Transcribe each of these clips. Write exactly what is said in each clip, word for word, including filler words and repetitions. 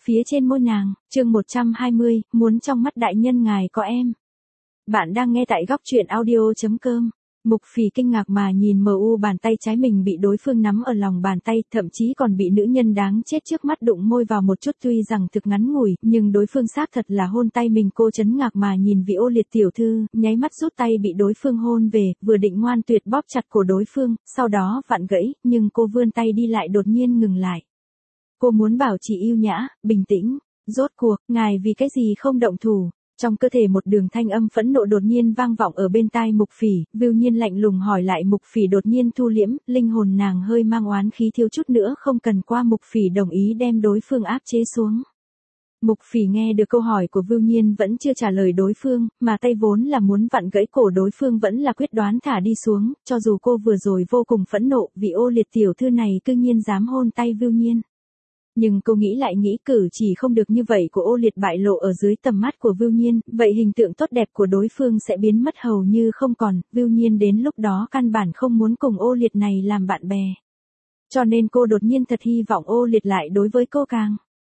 phía trên môi nàng, chương một trăm hai mươi, muốn trong mắt đại nhân ngài có em. Bạn đang nghe tại góc truyện audio.com. Mục Phỉ kinh ngạc mà nhìn mờ u bàn tay trái mình bị đối phương nắm ở lòng bàn tay, thậm chí còn bị nữ nhân đáng chết trước mắt đụng môi vào một chút, tuy rằng thực ngắn ngủi, nhưng đối phương xác thật là hôn tay mình. Cô chấn ngạc mà nhìn vị Ô Liệt tiểu thư, nháy mắt rút tay bị đối phương hôn về, vừa định ngoan tuyệt bóp chặt cổ đối phương, sau đó vặn gãy, nhưng cô vươn tay đi lại đột nhiên ngừng lại. Cô muốn bảo trì yêu nhã, bình tĩnh, rốt cuộc, ngài vì cái gì không động thủ? Trong cơ thể một đường thanh âm phẫn nộ đột nhiên vang vọng ở bên tai Mục Phỉ, Vưu Nhiên lạnh lùng hỏi lại. Mục Phỉ đột nhiên thu liễm, linh hồn nàng hơi mang oán khí, thiếu chút nữa không cần qua Mục Phỉ đồng ý đem đối phương áp chế xuống. Mục Phỉ nghe được câu hỏi của Vưu Nhiên vẫn chưa trả lời đối phương, mà tay vốn là muốn vặn gãy cổ đối phương vẫn là quyết đoán thả đi xuống, cho dù cô vừa rồi vô cùng phẫn nộ vì Ô Liệt tiểu thư này cư nhiên dám hôn tay Vưu Nhiên. Nhưng cô nghĩ lại nghĩ, cử chỉ không được như vậy của Ô Liệt bại lộ ở dưới tầm mắt của Vưu Nhiên, vậy hình tượng tốt đẹp của đối phương sẽ biến mất hầu như không còn. Vưu Nhiên đến lúc đó căn bản không muốn cùng Ô Liệt này làm bạn bè. Cho nên cô đột nhiên thật hy vọng Ô Liệt lại đối với cô càng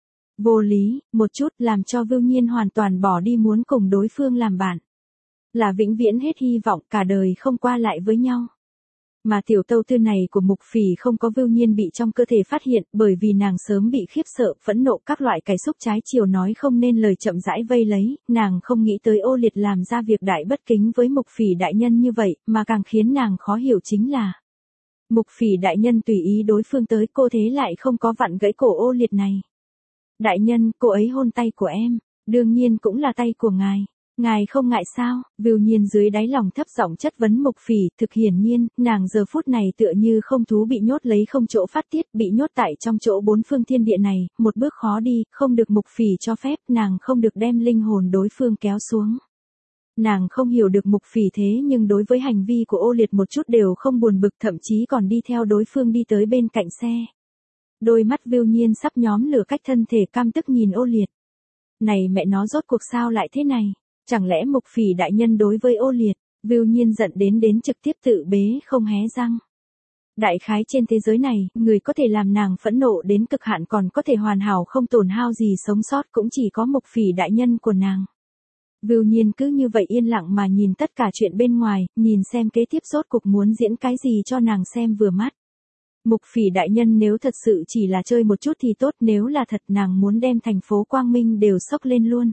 vô lý một chút, làm cho Vưu Nhiên hoàn toàn bỏ đi muốn cùng đối phương làm bạn. Là vĩnh viễn hết hy vọng, cả đời không qua lại với nhau. Mà tiểu tâu tư này của Mục Phỉ không có Vưu Nhiên bị trong cơ thể phát hiện, bởi vì nàng sớm bị khiếp sợ, phẫn nộ, các loại cảm xúc trái chiều nói không nên lời chậm rãi vây lấy, nàng không nghĩ tới Ô Liệt làm ra việc đại bất kính với Mục Phỉ đại nhân như vậy, mà càng khiến nàng khó hiểu chính là Mục Phỉ đại nhân tùy ý đối phương tới, cô thế lại không có vặn gãy cổ Ô Liệt này. Đại nhân, cô ấy hôn tay của em, đương nhiên cũng là tay của ngài. Ngài không ngại sao? Vưu Nhiên dưới đáy lòng thấp giọng chất vấn Mục Phỉ, thực hiển nhiên, nàng giờ phút này tựa như không thú bị nhốt lấy không chỗ phát tiết, bị nhốt tại trong chỗ bốn phương thiên địa này, một bước khó đi, không được Mục Phỉ cho phép, nàng không được đem linh hồn đối phương kéo xuống. Nàng không hiểu được Mục Phỉ thế nhưng đối với hành vi của Ô Liệt một chút đều không buồn bực, thậm chí còn đi theo đối phương đi tới bên cạnh xe. Đôi mắt Vưu Nhiên sắp nhóm lửa cách thân thể căm tức nhìn Ô Liệt. Này mẹ nó, rốt cuộc sao lại thế này? Chẳng lẽ Mục Phỉ đại nhân đối với Ô Liệt? Vưu Nhiên giận đến đến trực tiếp tự bế không hé răng. Đại khái trên thế giới này, người có thể làm nàng phẫn nộ đến cực hạn còn có thể hoàn hảo không tổn hao gì sống sót cũng chỉ có Mục Phỉ đại nhân của nàng. Vưu Nhiên cứ như vậy yên lặng mà nhìn tất cả chuyện bên ngoài, nhìn xem kế tiếp rốt cuộc muốn diễn cái gì cho nàng xem vừa mắt. Mục Phỉ đại nhân nếu thật sự chỉ là chơi một chút thì tốt, nếu là thật nàng muốn đem thành phố Quang Minh đều sốc lên luôn.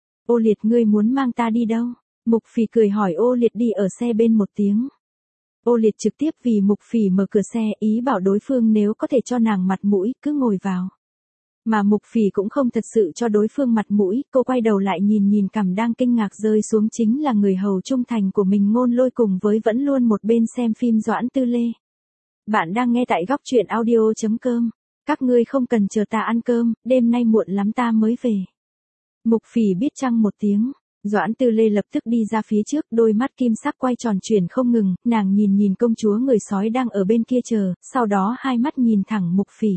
Ô Liệt, ngươi muốn mang ta đi đâu? Mục Phỉ cười hỏi Ô Liệt đi ở xe bên một tiếng. Ô Liệt trực tiếp vì Mục Phỉ mở cửa xe, ý bảo đối phương nếu có thể cho nàng mặt mũi, cứ ngồi vào. Mà Mục Phỉ cũng không thật sự cho đối phương mặt mũi, cô quay đầu lại nhìn nhìn cằm đang kinh ngạc rơi xuống chính là người hầu trung thành của mình Ngôn Lôi cùng với vẫn luôn một bên xem phim Doãn Tư Lê. Bạn đang nghe tại góc truyện audio.com. Các ngươi không cần chờ ta ăn cơm, đêm nay muộn lắm ta mới về. Mục Phỉ biết chăng một tiếng, Doãn Tư Lê lập tức đi ra phía trước, đôi mắt kim sắc quay tròn chuyển không ngừng, nàng nhìn nhìn công chúa người sói đang ở bên kia chờ, sau đó hai mắt nhìn thẳng Mục Phỉ.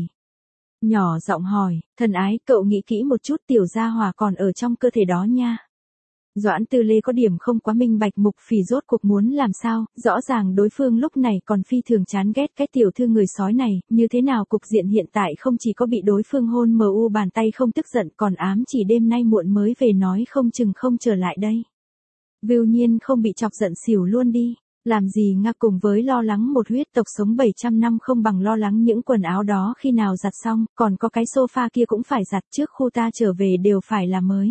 Nhỏ giọng hỏi, thần ái, cậu nghĩ kỹ một chút, tiểu gia hỏa còn ở trong cơ thể đó nha. Doãn Tư Lê có điểm không quá minh bạch Mục Phỉ rốt cuộc muốn làm sao, rõ ràng đối phương lúc này còn phi thường chán ghét cái tiểu thư người sói này, như thế nào cục diện hiện tại không chỉ có bị đối phương hôn mờ u bàn tay không tức giận còn ám chỉ đêm nay muộn mới về nói không chừng không trở lại đây. Vưu Nhiên không bị chọc giận xỉu luôn đi, làm gì nga, cùng với lo lắng một huyết tộc sống bảy trăm năm không bằng lo lắng những quần áo đó khi nào giặt xong, còn có cái sofa kia cũng phải giặt trước khu ta trở về đều phải là mới.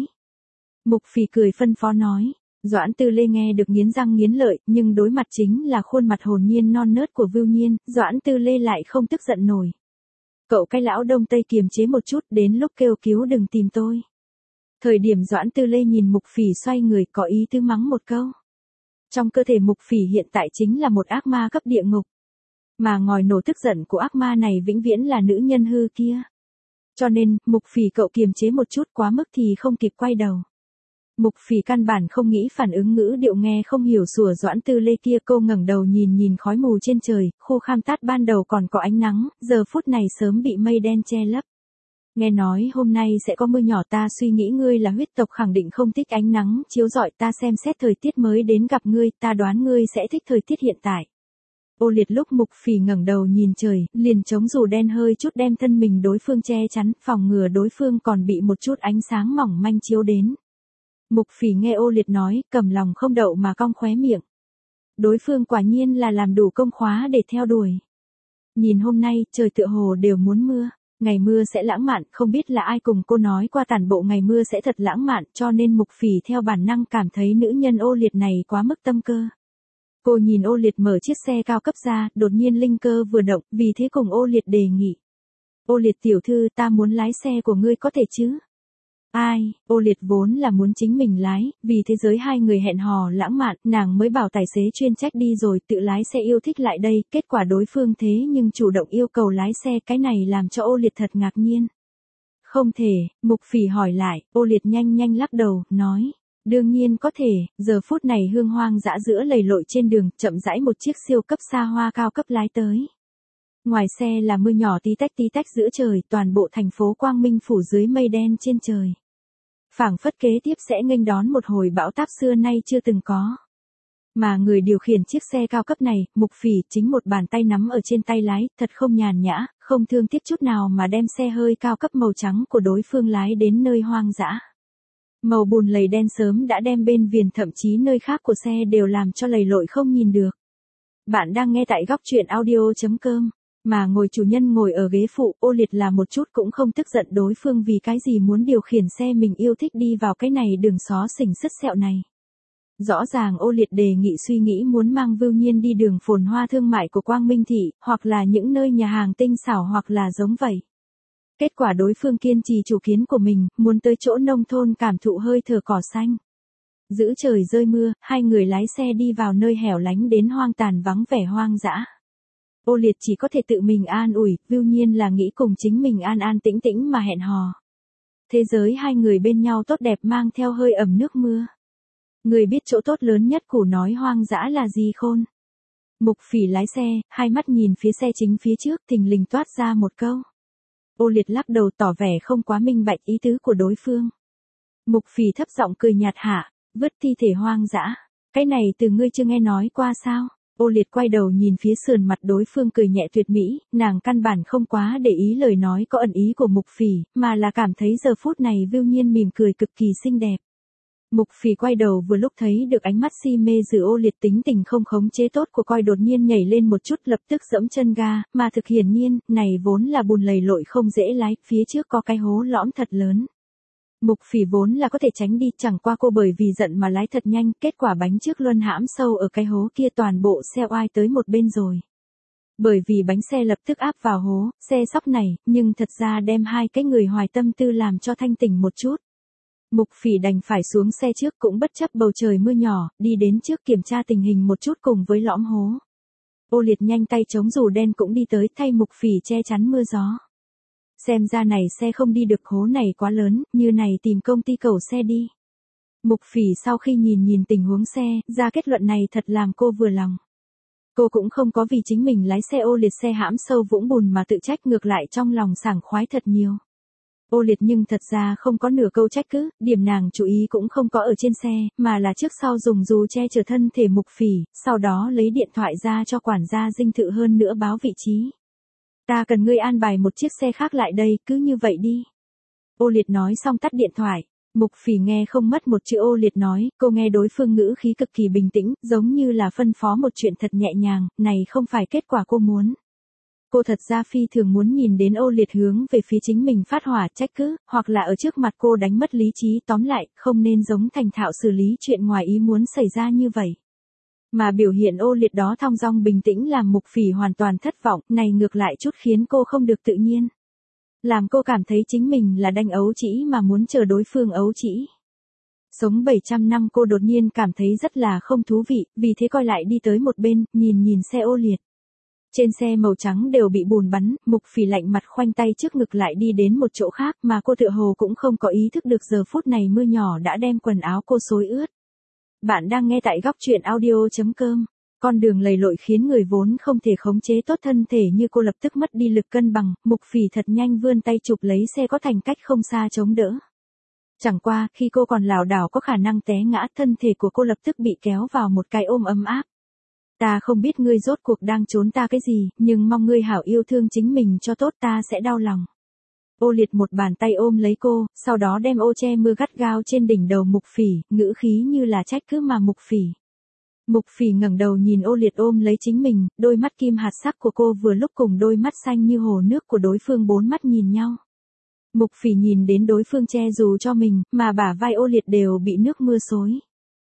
Mục Phỉ cười phân phó nói. Doãn Tư Lê nghe được nghiến răng nghiến lợi, nhưng đối mặt chính là khuôn mặt hồn nhiên non nớt của Vưu Nhiên, Doãn Tư Lê lại không tức giận nổi. Cậu cái lão đông tây kiềm chế một chút, đến lúc kêu cứu đừng tìm tôi. Thời điểm Doãn Tư Lê nhìn Mục Phỉ xoay người có ý tứ mắng một câu. Trong cơ thể Mục Phỉ hiện tại chính là một ác ma cấp địa ngục. Mà ngòi nổ tức giận của ác ma này vĩnh viễn là nữ nhân hư kia. Cho nên, Mục Phỉ cậu kiềm chế một chút quá mức thì không kịp quay đầu. Mục Phỉ căn bản không nghĩ phản ứng ngữ điệu nghe không hiểu sủa Doãn Tư Lê kia, cô ngẩng đầu nhìn nhìn khói mù trên trời, khu Kham Tát ban đầu còn có ánh nắng, giờ phút này sớm bị mây đen che lấp. Nghe nói hôm nay sẽ có mưa nhỏ, ta suy nghĩ ngươi là huyết tộc khẳng định không thích ánh nắng chiếu rọi, ta xem xét thời tiết mới đến gặp ngươi, ta đoán ngươi sẽ thích thời tiết hiện tại. Ô Liệt lúc Mục Phỉ ngẩng đầu nhìn trời, liền chống dù đen hơi chút đem thân mình đối phương che chắn, phòng ngừa đối phương còn bị một chút ánh sáng mỏng manh chiếu đến. Mục Phỉ nghe Ô Liệt nói, cầm lòng không đậu mà cong khóe miệng. Đối phương quả nhiên là làm đủ công khóa để theo đuổi. Nhìn hôm nay, trời tựa hồ đều muốn mưa. Ngày mưa sẽ lãng mạn, không biết là ai cùng cô nói qua tản bộ ngày mưa sẽ thật lãng mạn, cho nên Mục Phỉ theo bản năng cảm thấy nữ nhân Ô Liệt này quá mức tâm cơ. Cô nhìn Ô Liệt mở chiếc xe cao cấp ra, đột nhiên linh cơ vừa động, vì thế cùng Ô Liệt đề nghị. Ô Liệt tiểu thư, ta muốn lái xe của ngươi có thể chứ? Ai, Ô Liệt vốn là muốn chính mình lái, vì thế giới hai người hẹn hò lãng mạn, nàng mới bảo tài xế chuyên trách đi rồi tự lái xe yêu thích lại đây, kết quả đối phương thế nhưng chủ động yêu cầu lái xe, cái này làm cho Ô Liệt thật ngạc nhiên. Không thể, Mục Phỉ hỏi lại, Ô Liệt nhanh nhanh lắc đầu, nói. Đương nhiên có thể, giờ phút này hương hoang dã giữa lầy lội trên đường, chậm rãi một chiếc siêu cấp xa hoa cao cấp lái tới. Ngoài xe là mưa nhỏ tí tách tí tách giữa trời, toàn bộ thành phố quang minh phủ dưới mây đen trên trời. Phảng phất kế tiếp sẽ nghênh đón một hồi bão táp xưa nay chưa từng có. Mà người điều khiển chiếc xe cao cấp này, Mục Phỉ, chính một bàn tay nắm ở trên tay lái, thật không nhàn nhã, không thương tiếc chút nào mà đem xe hơi cao cấp màu trắng của đối phương lái đến nơi hoang dã. Màu bùn lầy đen sớm đã đem bên viền thậm chí nơi khác của xe đều làm cho lầy lội không nhìn được. Bạn đang nghe tại góc truyện audio chấm com. Mà ngồi chủ nhân ngồi ở ghế phụ, Ô Liệt là một chút cũng không tức giận đối phương vì cái gì muốn điều khiển xe mình yêu thích đi vào cái này đường xó xỉnh sứt sẹo này. Rõ ràng Ô Liệt đề nghị suy nghĩ muốn mang Vưu Nhiên đi đường phồn hoa thương mại của Quang Minh Thị, hoặc là những nơi nhà hàng tinh xảo hoặc là giống vậy. Kết quả đối phương kiên trì chủ kiến của mình, muốn tới chỗ nông thôn cảm thụ hơi thở cỏ xanh. Giữ trời rơi mưa, hai người lái xe đi vào nơi hẻo lánh đến hoang tàn vắng vẻ hoang dã. Ô Liệt chỉ có thể tự mình an ủi, Vưu Nhiên là nghĩ cùng chính mình an an tĩnh tĩnh mà hẹn hò. Thế giới hai người bên nhau tốt đẹp mang theo hơi ẩm nước mưa. Người biết chỗ tốt lớn nhất của nói hoang dã là gì khôn. Mục Phỉ lái xe, hai mắt nhìn phía xe chính phía trước, thình lình toát ra một câu. Ô Liệt lắc đầu tỏ vẻ không quá minh bạch ý tứ của đối phương. Mục Phỉ thấp giọng cười nhạt hạ, vứt thi thể hoang dã. Cái này từ ngươi chưa nghe nói qua sao? Ô Liệt quay đầu nhìn phía sườn mặt đối phương cười nhẹ tuyệt mỹ, nàng căn bản không quá để ý lời nói có ẩn ý của Mục Phỉ, mà là cảm thấy giờ phút này Vưu Nhiên mỉm cười cực kỳ xinh đẹp. Mục Phỉ quay đầu vừa lúc thấy được ánh mắt si mê giữa Ô Liệt tính tình không khống chế tốt của coi đột nhiên nhảy lên một chút lập tức giẫm chân ga, mà thực hiển nhiên, này vốn là bùn lầy lội không dễ lái, phía trước có cái hố lõm thật lớn. Mục Phỉ vốn là có thể tránh đi, chẳng qua cô bởi vì giận mà lái thật nhanh, kết quả bánh trước luân hãm sâu ở cái hố kia toàn bộ xe oai tới một bên rồi. Bởi vì bánh xe lập tức áp vào hố, xe sóc này, nhưng thật ra đem hai cái người hoài tâm tư làm cho thanh tỉnh một chút. Mục Phỉ đành phải xuống xe trước cũng bất chấp bầu trời mưa nhỏ, đi đến trước kiểm tra tình hình một chút cùng với lõm hố. Ô Liệt nhanh tay chống dù đen cũng đi tới thay Mục Phỉ che chắn mưa gió. Xem ra này xe không đi được, hố này quá lớn, như này tìm công ty cẩu xe đi. Mục Phỉ sau khi nhìn nhìn tình huống xe, ra kết luận này thật làm cô vừa lòng. Cô cũng không có vì chính mình lái xe Ô Liệt xe hãm sâu vũng bùn mà tự trách, ngược lại trong lòng sảng khoái thật nhiều. Ô Liệt nhưng thật ra không có nửa câu trách cứ, điểm nàng chú ý cũng không có ở trên xe, mà là trước sau dùng dù che chở thân thể Mục Phỉ, sau đó lấy điện thoại ra cho quản gia dinh thự hơn nữa báo vị trí. Ta cần ngươi an bài một chiếc xe khác lại đây, cứ như vậy đi. Ô Liệt nói xong tắt điện thoại. Mục Phỉ nghe không mất một chữ Ô Liệt nói, cô nghe đối phương ngữ khí cực kỳ bình tĩnh, giống như là phân phó một chuyện thật nhẹ nhàng, này không phải kết quả cô muốn. Cô thật ra phi thường muốn nhìn đến Ô Liệt hướng về phía chính mình phát hỏa trách cứ, hoặc là ở trước mặt cô đánh mất lý trí, tóm lại, không nên giống thành thạo xử lý chuyện ngoài ý muốn xảy ra như vậy. Mà biểu hiện Ô Liệt đó thong dong bình tĩnh làm Mục Phỉ hoàn toàn thất vọng, này ngược lại chút khiến cô không được tự nhiên. Làm cô cảm thấy chính mình là đanh ấu trĩ mà muốn chờ đối phương ấu trĩ. Sống bảy trăm năm cô đột nhiên cảm thấy rất là không thú vị, vì thế coi lại đi tới một bên, nhìn nhìn xe Ô Liệt. Trên xe màu trắng đều bị bùn bắn, Mục Phỉ lạnh mặt khoanh tay trước ngực lại đi đến một chỗ khác mà cô tựa hồ cũng không có ý thức được giờ phút này mưa nhỏ đã đem quần áo cô xối ướt. Bạn đang nghe tại góc truyện audio chấm com. Con đường lầy lội khiến người vốn không thể khống chế tốt thân thể như cô lập tức mất đi lực cân bằng, Mục Phỉ thật nhanh vươn tay chụp lấy xe có thành cách không xa chống đỡ. Chẳng qua, khi cô còn lảo đảo có khả năng té ngã, thân thể của cô lập tức bị kéo vào một cái ôm ấm áp. Ta không biết ngươi rốt cuộc đang trốn ta cái gì, nhưng mong ngươi hảo yêu thương chính mình cho tốt, ta sẽ đau lòng. Ô Liệt một bàn tay ôm lấy cô, sau đó đem ô che mưa gắt gao trên đỉnh đầu Mục Phỉ, ngữ khí như là trách cứ mà Mục Phỉ. Mục Phỉ ngẩng đầu nhìn Ô Liệt ôm lấy chính mình, đôi mắt kim hạt sắc của cô vừa lúc cùng đôi mắt xanh như hồ nước của đối phương bốn mắt nhìn nhau. Mục Phỉ nhìn đến đối phương che dù cho mình, mà bả vai Ô Liệt đều bị nước mưa xối.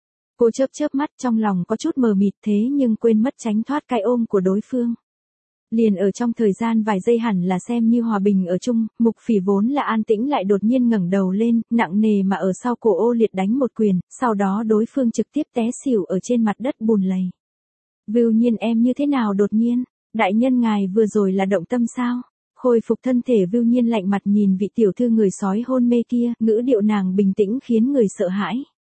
Cô chớp chớp mắt, trong lòng có chút mờ mịt thế nhưng quên mất tránh thoát cái ôm của đối phương. Liền ở trong thời gian vài giây hẳn là xem như hòa bình ở chung, Mục Phỉ vốn là an tĩnh lại đột nhiên ngẩng đầu lên, nặng nề mà ở sau cổ Ô Liệt đánh một quyền, sau đó đối phương trực tiếp té xỉu ở trên mặt đất bùn lầy. Vưu Nhiên, em như thế nào đột nhiên? Đại nhân ngài vừa rồi là động tâm sao? Khôi phục thân thể, Vưu Nhiên lạnh mặt nhìn vị tiểu thư người sói hôn mê kia, ngữ điệu nàng bình tĩnh khiến người sợ hãi.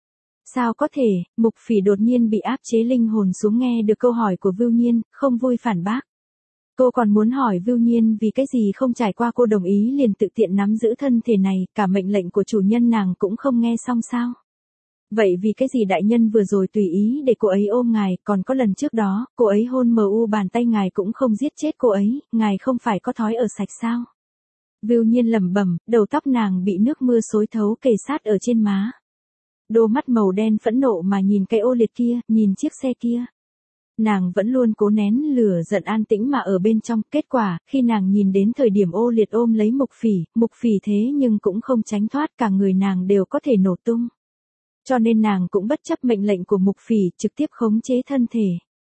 Sao có thể? Mục Phỉ đột nhiên bị áp chế linh hồn xuống, nghe được câu hỏi của Vưu Nhiên, không vui phản bác. Cô còn muốn hỏi Vưu Nhiên vì cái gì không trải qua cô đồng ý liền tự tiện nắm giữ thân thể này, cả mệnh lệnh của chủ nhân nàng cũng không nghe xong sao? Vậy vì cái gì đại nhân vừa rồi tùy ý để cô ấy ôm ngài, còn có lần trước đó, cô ấy hôn mờ u bàn tay ngài cũng không giết chết cô ấy, ngài không phải có thói ở sạch sao? Vưu Nhiên lẩm bẩm, đầu tóc nàng bị nước mưa xối thấu kề sát ở trên má. Đôi mắt màu đen phẫn nộ mà nhìn cái Ô Liệt kia, nhìn chiếc xe kia. Nàng vẫn luôn cố nén lửa giận, an tĩnh mà ở bên trong, kết quả, khi nàng nhìn đến thời điểm Ô Liệt ôm lấy Mục Phỉ, Mục Phỉ thế nhưng cũng không tránh thoát, cả người nàng đều có thể nổ tung. Cho nên nàng cũng bất chấp mệnh lệnh của Mục Phỉ, trực tiếp khống chế thân thể.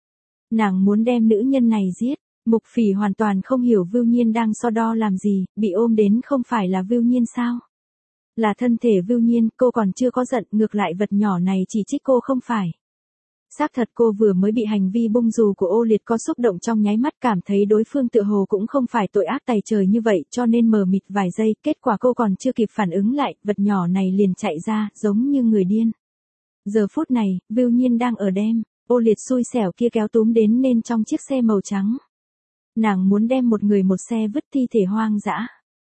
Nàng muốn đem nữ nhân này giết. Mục Phỉ hoàn toàn không hiểu Vưu Nhiên đang so đo làm gì, bị ôm đến không phải là Vưu Nhiên sao? Là thân thể Vưu Nhiên, cô còn chưa có giận, ngược lại vật nhỏ này chỉ trích cô không phải. Xác thật cô vừa mới bị hành vi bung dù của Ô Liệt có xúc động trong nháy mắt, cảm thấy đối phương tựa hồ cũng không phải tội ác tày trời như vậy, cho nên mờ mịt vài giây, kết quả cô còn chưa kịp phản ứng lại, vật nhỏ này liền chạy ra, giống như người điên. Giờ phút này, Vưu Nhiên đang ở đem Ô Liệt xui xẻo kia kéo túm đến nên trong chiếc xe màu trắng. Nàng muốn đem một người một xe vứt thi thể hoang dã.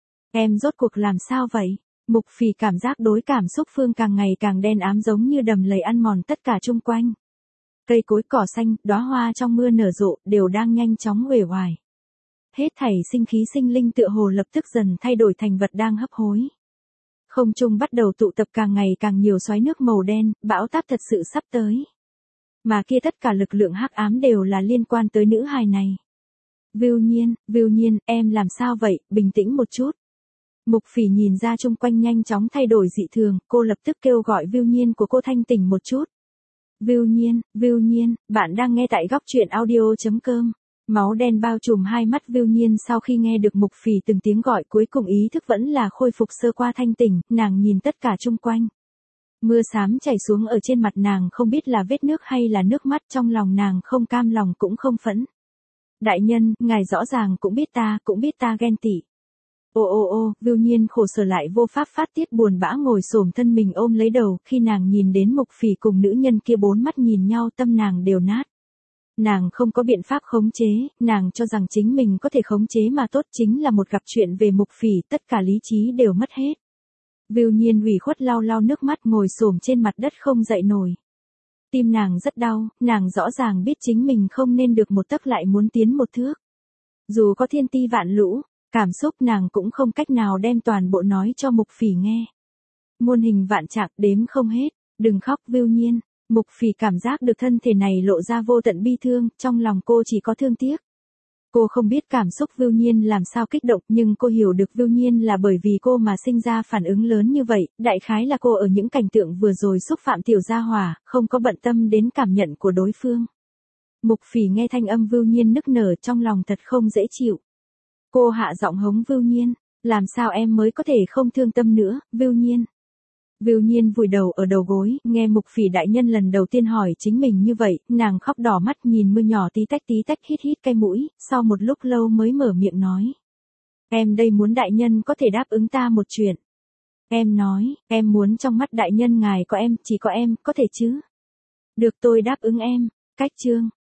Em rốt cuộc làm sao vậy? Mục Phỉ cảm giác đối cảm xúc phương càng ngày càng đen ám, giống như đầm lầy ăn mòn tất cả chung quanh. Cây cối cỏ xanh, đóa hoa trong mưa nở rộ, đều đang nhanh chóng uể oải. Hết thảy sinh khí sinh linh tựa hồ lập tức dần thay đổi thành vật đang hấp hối. Không trung bắt đầu tụ tập càng ngày càng nhiều xoáy nước màu đen, bão táp thật sự sắp tới. Mà kia tất cả lực lượng hắc ám đều là liên quan tới nữ hài này. Vưu Nhiên, Vưu Nhiên, em làm sao vậy, bình tĩnh một chút. Mục Phỉ nhìn ra chung quanh nhanh chóng thay đổi dị thường, cô lập tức kêu gọi Vưu Nhiên của cô thanh tỉnh một chút. Vưu Nhiên, Vưu Nhiên, bạn đang nghe tại góc truyện audio chấm com. Máu đen bao trùm hai mắt Vưu Nhiên sau khi nghe được Mục Phỉ từng tiếng gọi, cuối cùng ý thức vẫn là khôi phục sơ qua thanh tỉnh, nàng nhìn tất cả chung quanh. Mưa xám chảy xuống ở trên mặt nàng, không biết là vết nước hay là nước mắt, trong lòng nàng không cam lòng cũng không phẫn. Đại nhân, ngài rõ ràng cũng biết ta, cũng biết ta ghen tị. Ô ô ô, Vưu Nhiên khổ sở lại vô pháp phát tiết, buồn bã ngồi xổm thân mình ôm lấy đầu, khi nàng nhìn đến Mục Phỉ cùng nữ nhân kia bốn mắt nhìn nhau, tâm nàng đều nát. Nàng không có biện pháp khống chế, nàng cho rằng chính mình có thể khống chế mà tốt, chính là một gặp chuyện về Mục Phỉ, tất cả lý trí đều mất hết. Vưu Nhiên ủy khuất lau lau nước mắt, ngồi xổm trên mặt đất không dậy nổi. Tim nàng rất đau, nàng rõ ràng biết chính mình không nên được một tấc lại muốn tiến một thước. Dù có thiên ti vạn lũ, cảm xúc nàng cũng không cách nào đem toàn bộ nói cho Mục Phỉ nghe. Muôn hình vạn trạng đếm không hết, đừng khóc Vưu Nhiên. Mục Phỉ cảm giác được thân thể này lộ ra vô tận bi thương, trong lòng cô chỉ có thương tiếc. Cô không biết cảm xúc Vưu Nhiên làm sao kích động, nhưng cô hiểu được Vưu Nhiên là bởi vì cô mà sinh ra phản ứng lớn như vậy, đại khái là cô ở những cảnh tượng vừa rồi xúc phạm tiểu gia hỏa, không có bận tâm đến cảm nhận của đối phương. Mục Phỉ nghe thanh âm Vưu Nhiên nức nở, trong lòng thật không dễ chịu. Cô hạ giọng hống Vưu Nhiên, làm sao em mới có thể không thương tâm nữa, Vưu Nhiên. Vưu Nhiên vùi đầu ở đầu gối, nghe Mục Phỉ đại nhân lần đầu tiên hỏi chính mình như vậy, nàng khóc đỏ mắt nhìn mưa nhỏ tí tách tí tách, hít hít cái mũi, sau một lúc lâu mới mở miệng nói. Em đây muốn đại nhân có thể đáp ứng ta một chuyện. Em nói, em muốn trong mắt đại nhân ngài có em, chỉ có em, có thể chứ? Được, tôi đáp ứng em. Cách chương.